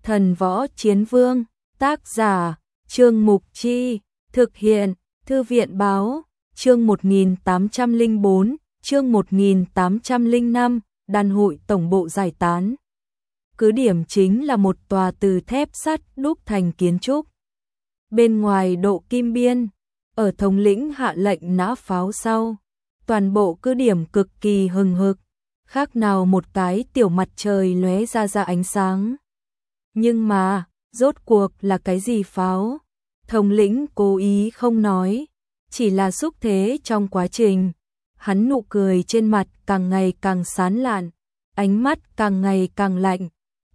Thần Võ Chiến Vương, tác giả, Trương Mục Chi, thực hiện, Thư viện Báo, chương 1804, chương 1805, đàn hội tổng bộ giải tán. Cứ điểm chính là một tòa từ thép sắt đúc thành kiến trúc. Bên ngoài độ kim biên, ở thống lĩnh hạ lệnh nã pháo sau, toàn bộ cứ điểm cực kỳ hừng hực, khác nào một cái tiểu mặt trời lóe ra ánh sáng. Nhưng mà, rốt cuộc là cái gì pháo? Thống lĩnh cố ý không nói, chỉ là xúc thế trong quá trình. Hắn nụ cười trên mặt càng ngày càng sán lạn, ánh mắt càng ngày càng lạnh.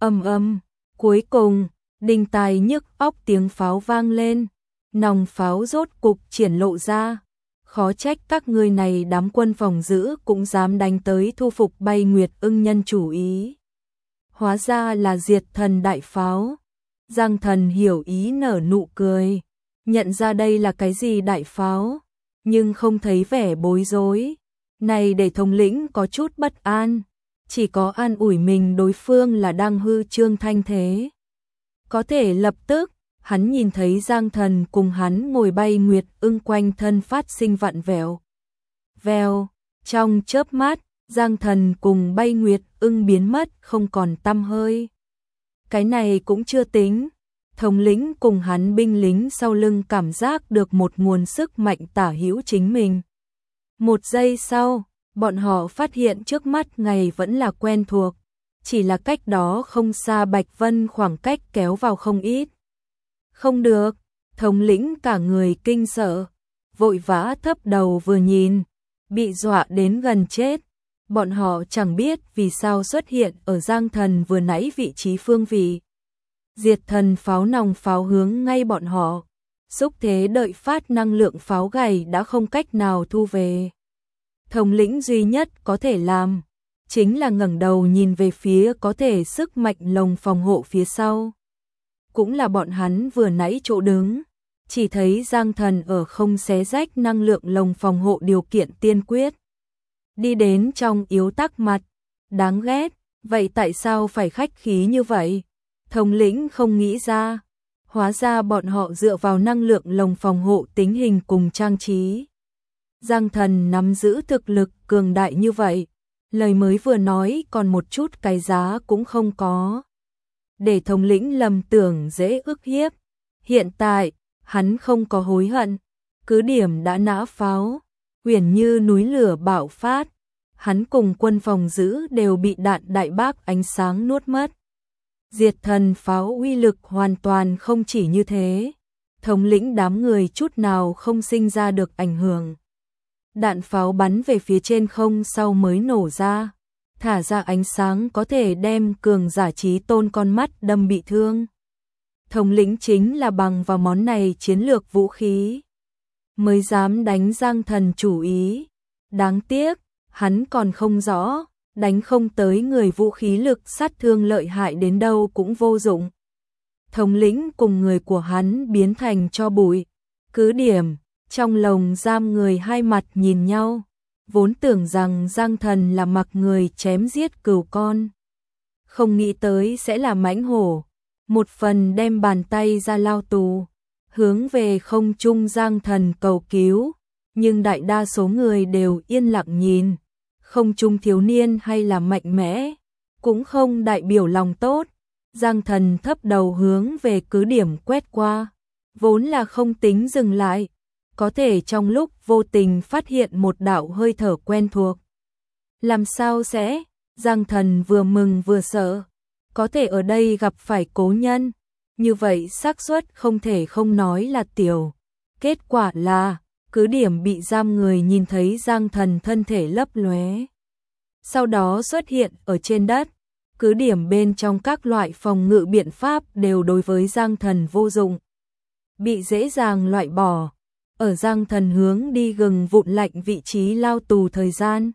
Cuối cùng, đinh tai nhức óc tiếng pháo vang lên, nòng pháo rốt cục triển lộ ra. Khó trách các ngươi này đám quân phòng giữ cũng dám đánh tới thu phục Bay Nguyệt Ưng nhân chủ ý. Hóa ra là diệt thần đại pháo. Giang Thần hiểu ý nở nụ cười, nhận ra đây là cái gì đại pháo, nhưng không thấy vẻ bối rối. Này để thống lĩnh có chút bất an, chỉ có an ủi mình đối phương là đang hư trương thanh thế. Có thể lập tức, hắn nhìn thấy Giang Thần cùng hắn ngồi Bay Nguyệt Ưng quanh thân phát sinh vặn vẹo. Vèo, trong chớp mắt, Giang Thần cùng Bay Nguyệt Ưng biến mất không còn tăm hơi. Cái này cũng chưa tính, thống lĩnh cùng hắn binh lính sau lưng cảm giác được một nguồn sức mạnh tả hữu chính mình. Một giây sau, bọn họ phát hiện trước mắt ngày vẫn là quen thuộc, chỉ là cách đó không xa Bạch Vân khoảng cách kéo vào không ít. Không được, thống lĩnh cả người kinh sợ, vội vã thấp đầu vừa nhìn, bị dọa đến gần chết. Bọn họ chẳng biết vì sao xuất hiện ở Giang Thần vừa nãy vị trí phương vị. Diệt thần pháo nòng pháo hướng ngay bọn họ, xúc thế đợi phát năng lượng pháo gầy đã không cách nào thu về. Thống lĩnh duy nhất có thể làm, chính là ngẩng đầu nhìn về phía có thể sức mạnh lồng phòng hộ phía sau. Cũng là bọn hắn vừa nãy chỗ đứng, chỉ thấy Giang Thần ở không xé rách năng lượng lồng phòng hộ điều kiện tiên quyết. Đi đến trong yếu tắc mặt, đáng ghét, vậy tại sao phải khách khí như vậy? Thống lĩnh không nghĩ ra, hóa ra bọn họ dựa vào năng lượng lồng phòng hộ tính hình cùng trang trí. Giang Thần nắm giữ thực lực cường đại như vậy, lời mới vừa nói còn một chút cái giá cũng không có. Để thống lĩnh lầm tưởng dễ ức hiếp, hiện tại, hắn không có hối hận, cứ điểm đã nã pháo, uyển như núi lửa bạo phát, hắn cùng quân phòng giữ đều bị đạn đại bác ánh sáng nuốt mất. Diệt thần pháo uy lực hoàn toàn không chỉ như thế, thống lĩnh đám người chút nào không sinh ra được ảnh hưởng. Đạn pháo bắn về phía trên không sau mới nổ ra, thả ra ánh sáng có thể đem cường giả trí tôn con mắt đâm bị thương. Thống lĩnh chính là bằng vào món này chiến lược vũ khí mới dám đánh Giang Thần chủ ý. Đáng tiếc, hắn còn không rõ, đánh không tới người vũ khí lực sát thương lợi hại đến đâu cũng vô dụng. Thống lĩnh cùng người của hắn biến thành tro bụi. Cứ điểm, trong lồng giam người hai mặt nhìn nhau, vốn tưởng rằng Giang Thần là mặc người chém giết cừu con. Không nghĩ tới sẽ là mãnh hổ, một phần đem bàn tay ra lao tù, hướng về không trung Giang Thần cầu cứu, nhưng đại đa số người đều yên lặng nhìn. Không trung thiếu niên hay là mạnh mẽ, cũng không đại biểu lòng tốt. Giang Thần thấp đầu hướng về cứ điểm quét qua, vốn là không tính dừng lại, có thể trong lúc vô tình phát hiện một đạo hơi thở quen thuộc. Làm sao sẽ? Giang Thần vừa mừng vừa sợ, có thể ở đây gặp phải cố nhân, như vậy xác suất không thể không nói là tiểu. Kết quả là cứ điểm bị giam người nhìn thấy Giang Thần thân thể lấp lóe, sau đó xuất hiện ở trên đất. Cứ điểm bên trong các loại phòng ngự biện pháp đều đối với Giang Thần vô dụng, bị dễ dàng loại bỏ. Ở Giang Thần hướng đi gừng vụn lạnh vị trí lao tù thời gian,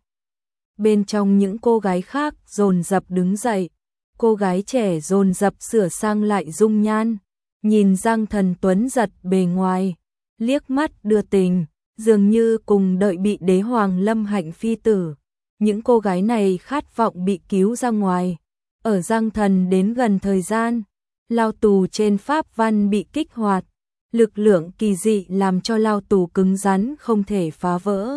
bên trong những cô gái khác dồn dập đứng dậy, cô gái trẻ dồn dập sửa sang lại dung nhan, nhìn Giang Thần tuấn giật bề ngoài, liếc mắt đưa tình, dường như cùng đợi bị đế hoàng lâm hạnh phi tử. Những cô gái này khát vọng bị cứu ra ngoài. Ở Giang Thần đến gần thời gian, lao tù trên pháp văn bị kích hoạt, lực lượng kỳ dị làm cho lao tù cứng rắn không thể phá vỡ.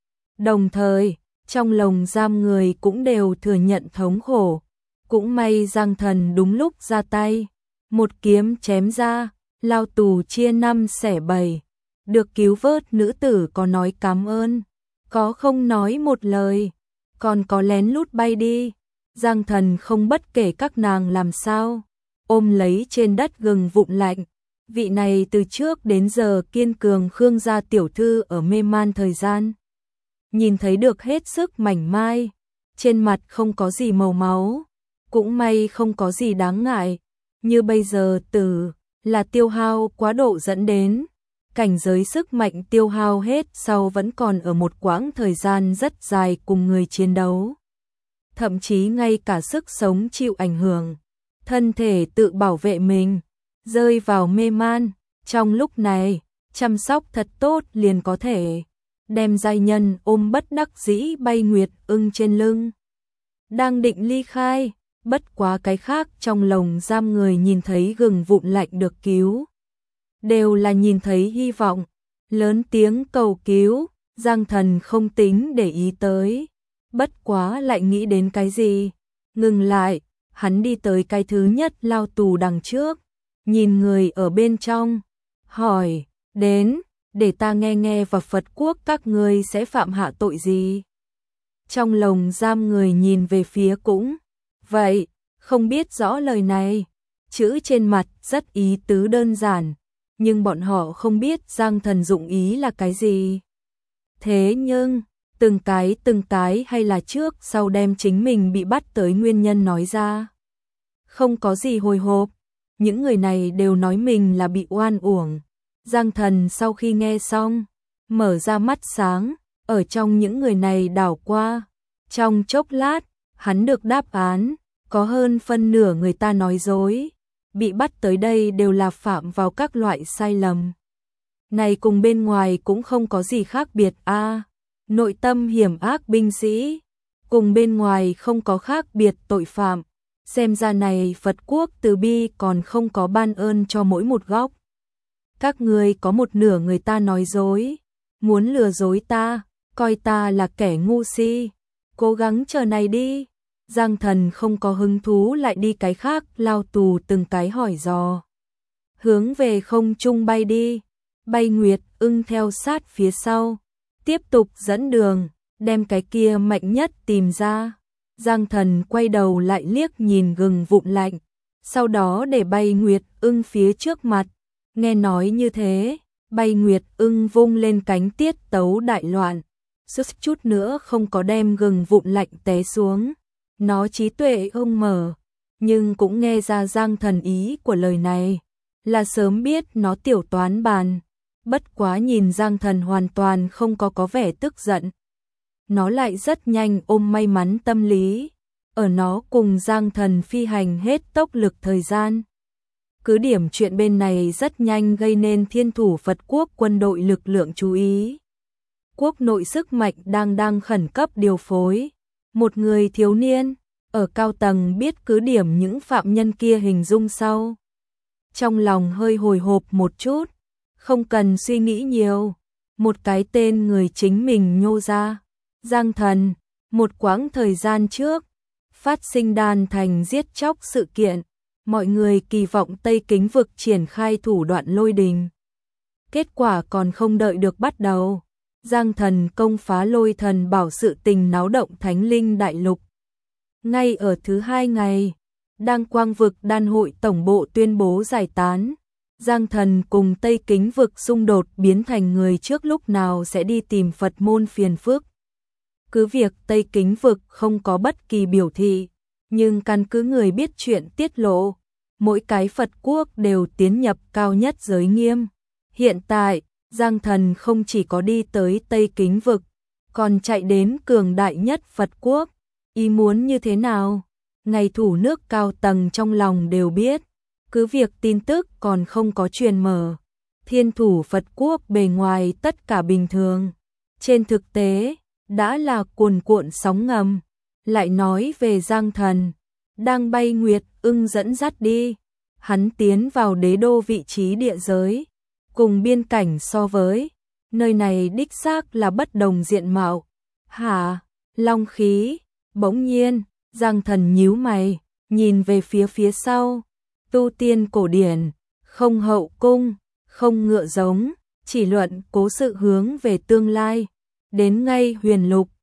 Đồng thời, trong lồng giam người cũng đều thừa nhận thống khổ, cũng may Giang Thần đúng lúc ra tay, một kiếm chém ra, lao tù chia 5 xẻ 7, được cứu vớt nữ tử có nói cảm ơn, có không nói một lời, còn có lén lút bay đi. Giang Thần không bất kể các nàng làm sao, ôm lấy trên đất gừng vụn lạnh. Vị này từ trước đến giờ kiên cường Khương gia tiểu thư ở mê man thời gian, nhìn thấy được hết sức mảnh mai, trên mặt không có gì màu máu, cũng may không có gì đáng ngại, như bây giờ là tiêu hao quá độ dẫn đến, cảnh giới sức mạnh tiêu hao hết sau vẫn còn ở một quãng thời gian rất dài cùng người chiến đấu. Thậm chí ngay cả sức sống chịu ảnh hưởng, thân thể tự bảo vệ mình, rơi vào mê man, trong lúc này, chăm sóc thật tốt liền có thể đem giai nhân ôm bất đắc dĩ bay Nguyệt Ưng trên lưng. Đang định ly khai, bất quá cái khác trong lồng giam người nhìn thấy gừng vụn lạnh được cứu, đều là nhìn thấy hy vọng, lớn tiếng cầu cứu, Giang Thần không tính để ý tới, bất quá lại nghĩ đến cái gì, ngừng lại, hắn đi tới cái thứ nhất lao tù đằng trước, nhìn người ở bên trong, hỏi, đến, để ta nghe nghe vào Phật quốc các ngươi sẽ phạm hạ tội gì. Trong lồng giam người nhìn về phía cũng, vậy, không biết rõ lời này, chữ trên mặt rất ý tứ đơn giản, nhưng bọn họ không biết Giang Thần dụng ý là cái gì. Thế nhưng, từng cái hay là trước sau đem chính mình bị bắt tới nguyên nhân nói ra. Không có gì hồi hộp, những người này đều nói mình là bị oan uổng. Giang Thần sau khi nghe xong, mở ra mắt sáng, ở trong những người này đảo qua. Trong chốc lát, hắn được đáp án, có hơn phân nửa người ta nói dối. Bị bắt tới đây đều là phạm vào các loại sai lầm. Này cùng bên ngoài cũng không có gì khác biệt a. Nội tâm hiểm ác binh sĩ, cùng bên ngoài không có khác biệt tội phạm. Xem ra này Phật quốc từ bi còn không có ban ơn cho mỗi một góc. Các ngươi có một nửa người ta nói dối, muốn lừa dối ta, coi ta là kẻ ngu si, cố gắng chờ này đi. Giang Thần không có hứng thú lại đi cái khác, lao tù từng cái hỏi dò. Hướng về không trung bay đi, bay Nguyệt Ưng theo sát phía sau, tiếp tục dẫn đường, đem cái kia mạnh nhất tìm ra. Giang Thần quay đầu lại liếc nhìn gừng vụn lạnh, sau đó để bay Nguyệt Ưng phía trước mặt. Nghe nói như thế, bay Nguyệt Ưng vung lên cánh tiết tấu đại loạn, suýt chút nữa không có đem gừng vụn lạnh té xuống. Nó trí tuệ ông mở, nhưng cũng nghe ra Giang Thần ý của lời này, là sớm biết nó tiểu toán bàn. Bất quá nhìn Giang Thần hoàn toàn không có vẻ tức giận. Nó lại rất nhanh ôm may mắn tâm lý, ở nó cùng Giang Thần phi hành hết tốc lực thời gian. Cứ điểm chuyện bên này rất nhanh gây nên Thiên Thủ Phật quốc quân đội lực lượng chú ý. Quốc nội sức mạnh đang khẩn cấp điều phối. Một người thiếu niên, ở cao tầng biết cứ điểm những phạm nhân kia hình dung sau. Trong lòng hơi hồi hộp một chút, không cần suy nghĩ nhiều. Một cái tên người chính mình nhô ra. Giang Thần, một quãng thời gian trước, phát sinh Đan Thành giết chóc sự kiện. Mọi người kỳ vọng Tây Kính vực triển khai thủ đoạn lôi đình. Kết quả còn không đợi được bắt đầu. Giang Thần công phá Lôi Thần bảo sự tình náo động Thánh Linh Đại Lục. Ngay ở thứ 2 ngày, Đăng Quang vực đan hội tổng bộ tuyên bố giải tán. Giang Thần cùng Tây Kính vực xung đột biến thành người trước lúc nào sẽ đi tìm Phật môn phiền phức. Cứ việc Tây Kính vực không có bất kỳ biểu thị, nhưng căn cứ người biết chuyện tiết lộ, mỗi cái Phật quốc đều tiến nhập cao nhất giới nghiêm. Hiện tại, Giang Thần không chỉ có đi tới Tây Kính vực, còn chạy đến cường đại nhất Phật quốc. Ý muốn như thế nào? Ngày thủ nước cao tầng trong lòng đều biết, cứ việc tin tức còn không có truyền mở. Thiên Thủ Phật quốc bề ngoài tất cả bình thường, trên thực tế đã là cuồn cuộn sóng ngầm. Lại nói về Giang Thần, đang bay Nguyệt Ưng dẫn dắt đi, hắn tiến vào đế đô vị trí địa giới, cùng biên cảnh so với, nơi này đích xác là bất đồng diện mạo. Hả? Long khí, bỗng nhiên, Giang Thần nhíu mày, nhìn về phía sau, tu tiên cổ điển, không hậu cung, không ngựa giống, chỉ luận cố sự hướng về tương lai, đến ngay huyền lục,